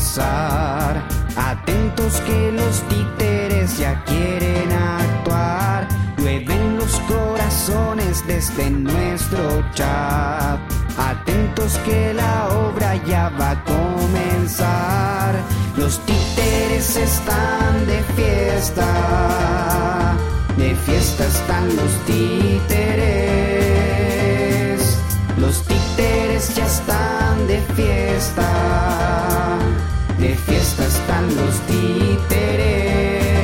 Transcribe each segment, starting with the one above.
empezar. Atentos que los títeres ya quieren actuar. Llueven los corazones desde nuestro chat. Atentos que la obra ya va a comenzar. Los títeres están de fiesta. De fiesta están los títeres. Los títeres ya están de fiesta. De fiesta están los títeres.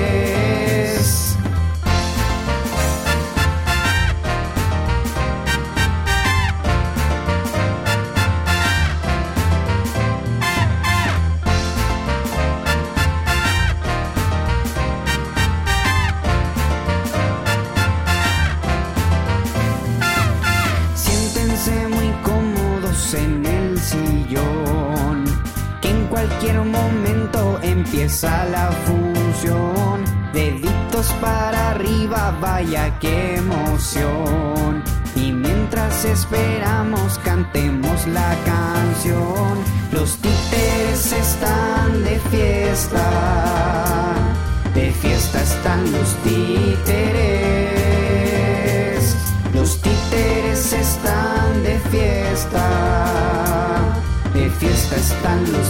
En el sillón, que en cualquier momento empieza la función. Deditos para arriba, vaya qué emoción. Y mientras esperamos, cantemos la canción. Los títeres están de fiesta. De fiesta están los títeres. Los títeres están de fiesta. De fiesta están los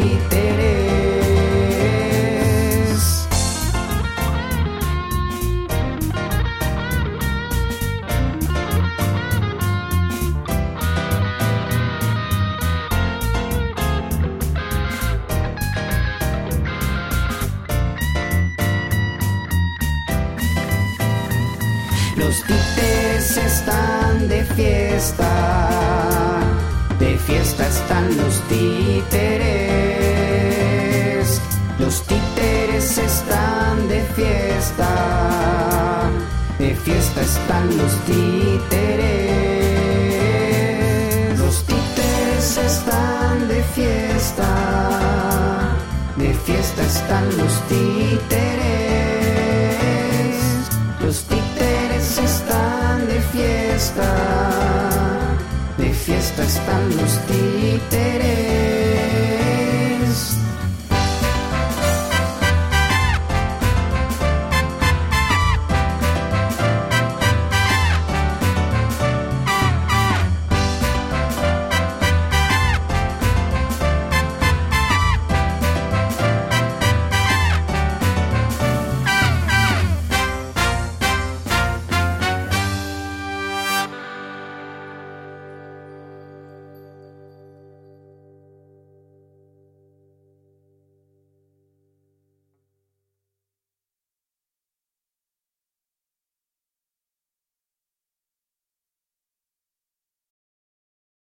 títeres. Los títeres están de fiesta. De fiesta están los títeres. Los títeres están de fiesta. De fiesta están los títeres. Los títeres están de fiesta. De fiesta están los títeres. Los títeres están de fiesta. De fiesta están los títeres.